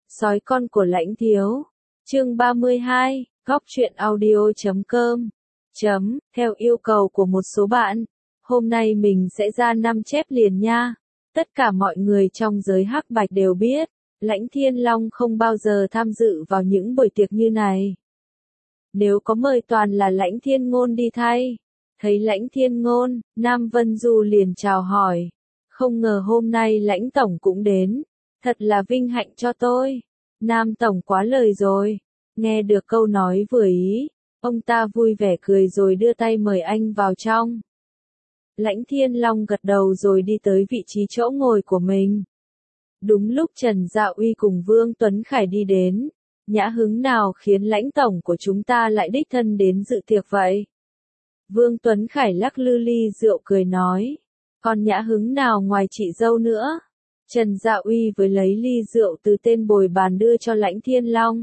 Sói con của Lãnh Thiếu. Chương 32, Góc truyện audio.com. Theo yêu cầu của một số bạn, hôm nay mình sẽ ra 5 chép liền nha. Tất cả mọi người trong giới hắc bạch đều biết, Lãnh Thiên Long không bao giờ tham dự vào những buổi tiệc như này. Nếu có mời toàn là Lãnh Thiên Ngôn đi thay. Thấy Lãnh Thiên Ngôn, Nam Vân Du liền chào hỏi. Không ngờ hôm nay Lãnh Tổng cũng đến. Thật là vinh hạnh cho tôi. Nam Tổng quá lời rồi. Nghe được câu nói vừa ý, ông ta vui vẻ cười rồi đưa tay mời anh vào trong. Lãnh Thiên Long gật đầu rồi đi tới vị trí chỗ ngồi của mình. Đúng lúc Trần Dạ Uy cùng Vương Tuấn Khải đi đến, nhã hứng nào khiến Lãnh Tổng của chúng ta lại đích thân đến dự tiệc vậy? Vương Tuấn Khải lắc lư ly rượu cười nói, còn nhã hứng nào ngoài chị dâu nữa? Trần Dạ Uy với lấy ly rượu từ tên bồi bàn đưa cho Lãnh Thiên Long.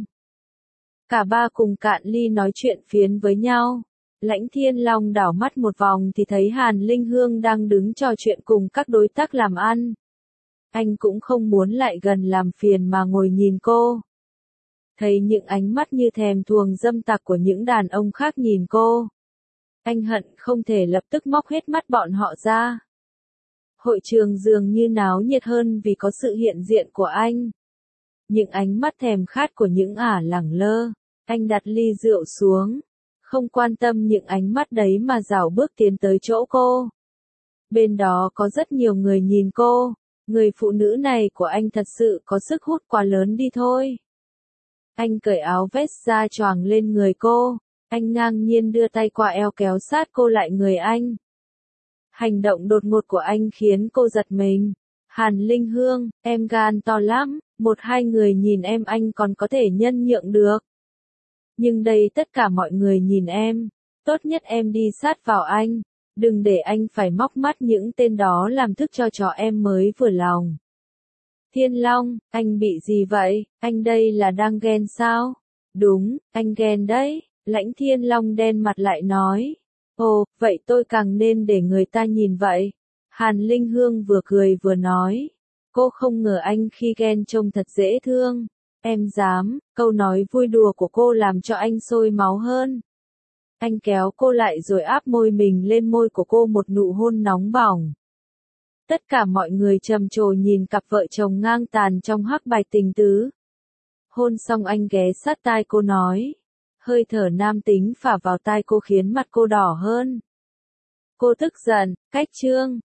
Cả ba cùng cạn ly nói chuyện phiếm với nhau. Lãnh Thiên Long đảo mắt một vòng thì thấy Hàn Linh Hương đang đứng trò chuyện cùng các đối tác làm ăn. Anh cũng không muốn lại gần làm phiền mà ngồi nhìn cô. Thấy những ánh mắt như thèm thuồng dâm tặc của những đàn ông khác nhìn cô. Anh hận không thể lập tức móc hết mắt bọn họ ra. Hội trường dường như náo nhiệt hơn vì có sự hiện diện của anh. Những ánh mắt thèm khát của những ả lẳng lơ. Anh đặt ly rượu xuống. Không quan tâm những ánh mắt đấy mà rảo bước tiến tới chỗ cô. Bên đó có rất nhiều người nhìn cô. Người phụ nữ này của anh thật sự có sức hút quá lớn đi thôi. Anh cởi áo vest ra choàng lên người cô. Anh ngang nhiên đưa tay qua eo kéo sát cô lại người anh. Hành động đột ngột của anh khiến cô giật mình. Hàn Linh Hương, em gan to lắm, một hai người nhìn em anh còn có thể nhân nhượng được. Nhưng đây tất cả mọi người nhìn em, tốt nhất em đi sát vào anh, đừng để anh phải móc mắt những tên đó làm thức cho em mới vừa lòng. Thiên Long, anh bị gì vậy, anh đây là đang ghen sao? Đúng, anh ghen đấy, Lãnh Thiên Long đen mặt lại nói. Ồ, vậy tôi càng nên để người ta nhìn vậy. Hàn Linh Hương vừa cười vừa nói. Cô không ngờ anh khi ghen trông thật dễ thương. Em dám, câu nói vui đùa của cô làm cho anh sôi máu hơn. Anh kéo cô lại rồi áp môi mình lên môi của cô một nụ hôn nóng bỏng. Tất cả mọi người trầm trồ nhìn cặp vợ chồng ngang tàn trong hắc bạch tình tứ. Hôn xong anh ghé sát tai cô nói. Hơi thở nam tính phả vào tai cô khiến mặt cô đỏ hơn. Cô tức giận, cách trương,